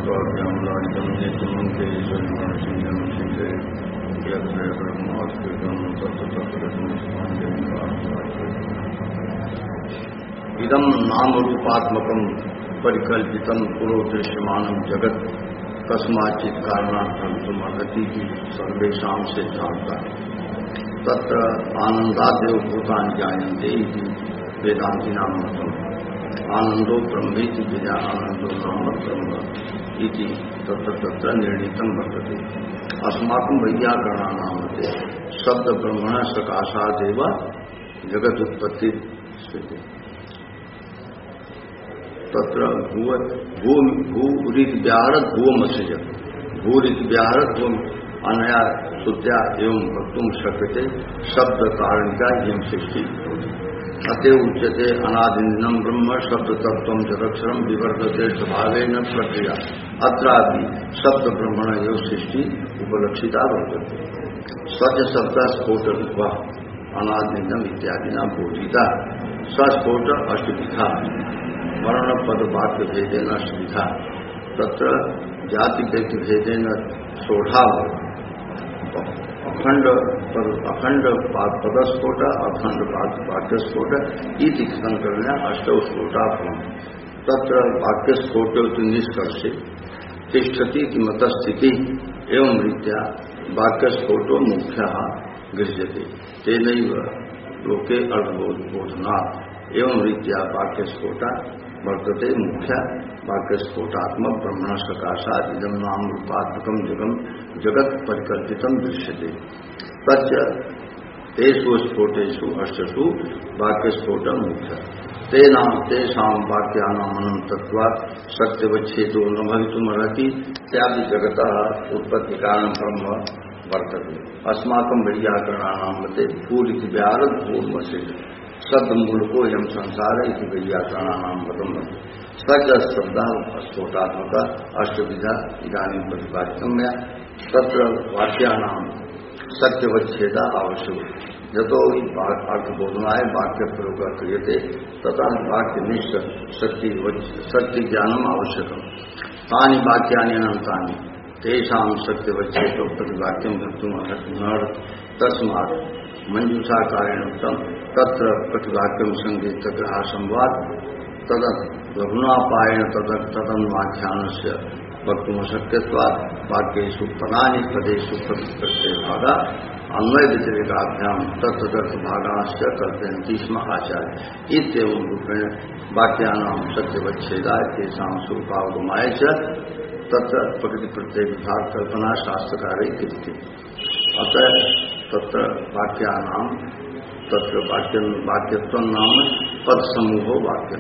स्वाभ्याम नित्यम के ईश्वरसिंहम सिंहे यत्र ब्रह्मोत्कृतम इदम नाम रूपात्मकम परिकल्पितम पुरो दृश्यमानम जगत कस्माचित कारणार्थम तुम अगति की सर्वेशा से जानता तत्र आनंदादेव भूतान जायन्ते वेदांति नाम मतम आनंदो ब्रह्मेति विजा आनंदो नाम ब्रह्म इति तत्र तत्र निर्णीतम वर्तते अस्माकं वैयाकरणानामते शब्द ब्रह्मण सकाशादेव जगत उत्पत्ति स्थिति तत्र भूरित व्याहरत भूमसज भूरित व्याहरत भूम अनया शुद्ध्या एवं वक्तुम शक्यते शब्द कारणिका एवं सृष्टि अतः उच्यते अनादिनम ब्रह्म शब्द तत्व जगक्षरम विवर्तते स्वभावेन प्रक्रिया अत्रापि शब्द ब्रह्मण एवं सृष्टि उपलक्षिता वर्तते सच शब्द स्फोट रूपा अनादिनम इत्यादि नाम बोधिता सस्फोट अष्टविधा वर्ण पद वाक्य भेदेन अष्टविधा तत्र जाति व्यक्ति भेदेन सोढ़ा अखंड पदस्फोट अखंड वाक्यस्फोट इति संकरण अष्टौ स्फोटा तत्र वाक्यस्फोट निष्कर्षे तिष्ठति मतस्थिति एवं रीत्या वाक्यस्फोटो मुख्य गृह्यते तेनैव लोके अर्थबोधना एवं रीत्या वाक्यस्फोटा वर्तते मुख्य वाक्यस्फोटात्मक ब्रह्मण सकाशात् इदं नाम रूपात्मकं जगत परिकल्पितं दृश्यते तच्च तेषु स्फोटेषु अष्टसु वाक्यस्फोटं मुख्य तेषां वाक्यानाम् अनन्तत्वात् सत्यवच्छेदो न भवितुमर्हति इत्यादि जगतः उत्पत्तिकारणं ब्रह्म वर्तते अस्माकं वैयाकरणानां मते भूरिति व्याहरत भूमसज शब्द मूल को एवं संसार इति वैयाकरणानां मतम सच शब्द स्फोटात्मक अष्टविधा इदानीं प्रतिपादितं मया तत्र वाक्यानां सत्यवच्छेद आवश्यक यतो हि अर्थबोधनाय वाक्य प्रयोग क्रियते तथा वाक्यनिष्ठ शक्ति ज्ञानम् आवश्यकम् तानि वाक्यानि अनन्तानि तेषां सत्यवच्छेदो प्रतिवाक्यं कर्तुम् तस्मात् मंजूषाकारेण उक्तम् तत्र प्रतिवाक्यं संगीतग्रह संवाद तद लघुनापायेन तदन्वाख्यानस्य वक्तुम् अशक्यत्वात् वाक्येषु पदानि पदेषु प्रत्ययभागा अन्वय व्यतिरेकाभ्यां तत्तदर्थभागाश्च कल्पयन्ति स्म आचार्य इत्येवं रूपेण वाक्यानां सत्यवच्छेदाय तेषां स्वरूपावगमाय च तत्र प्रकृति प्रत्यय विभाग कल्पना शास्त्रकारे क्रियते अतः तत्र वाक्यानां तत्र वाक्यत्वं नाम पद समूहो वाक्यं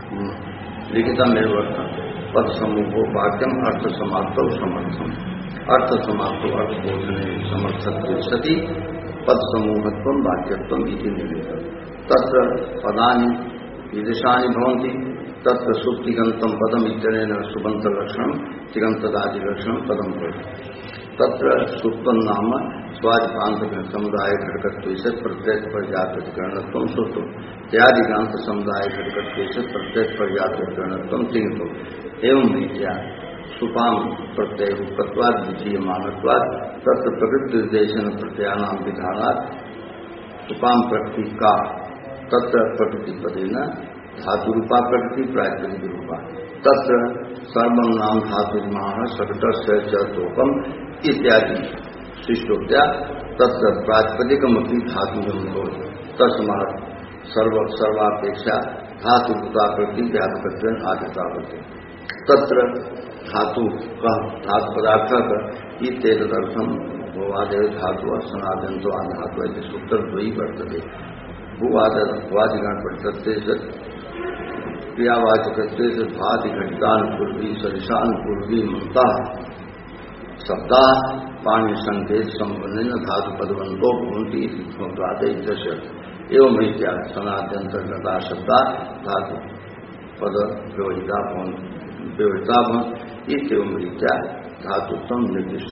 लिखितमेव वर्तते पद समूहो वाक्यम अर्थ समाप्तौ समर्थम अर्थ समाप्तौ अर्थबोधने समर्थत्वे सति पद समूहत्वं वाक्यत्वम् इति निर्णीतम् तत्र पदानि विदेशानि भवन्ति तत्र सुप्तिगन्तं पदम् इत्यनेन सुबन्तलक्षणं तिङन्तदादिलक्षणं पदं भवति तत्र सुप्तं नाम स्वादिकांत समुदाय घटकत्वेन प्रत्येक पर्याप्तकरणत्वं सुप्तम् त्यादिकांत समुदाय घटकत्वेन प्रत्येक पर्याप्तकरणत्वं तिङतम् एवं रीत्या सुपां प्रत्यय रूपत्वात् विधीयमानत्वात् तत्र प्रकृतिनिर्देशन प्रत्ययानां विधानात् सुपां प्रकृति का तत्र प्रकृतिपदेन धातुरूपा प्रकृति प्रातिपदिकरूपा तत्र सर्वं नाम धातुर्माः सकटस्य च तोकम् इत्यादि शिष्टोक्त्या तत्र प्रातिपदिकमपि धातुजं भवति तस्मात् सर्वापेक्षा धातुभूता प्रकृति व्यापकत्वेन आदिता भवति तत्र धातु धातु पदार्थः इत्येतदर्थं भुवादेव धातु सनातनतो धातु इति सूत्रद्वयी वर्तते भुवादिगण प्रत्यय क्रियावाचकत्वेन भादिघटितान् पूर्वी सरिषान् पूर्वी ममता शब्दा पाणि संकेत संबंधेन धातु पदवंतो भवन्ति इति एवं रीत्या सनाद्यंतर्गता शब्दा धातु पद व्यवहिता भवन्ति इत्येवं रीत्या धातुत्वं निर्दिष्ट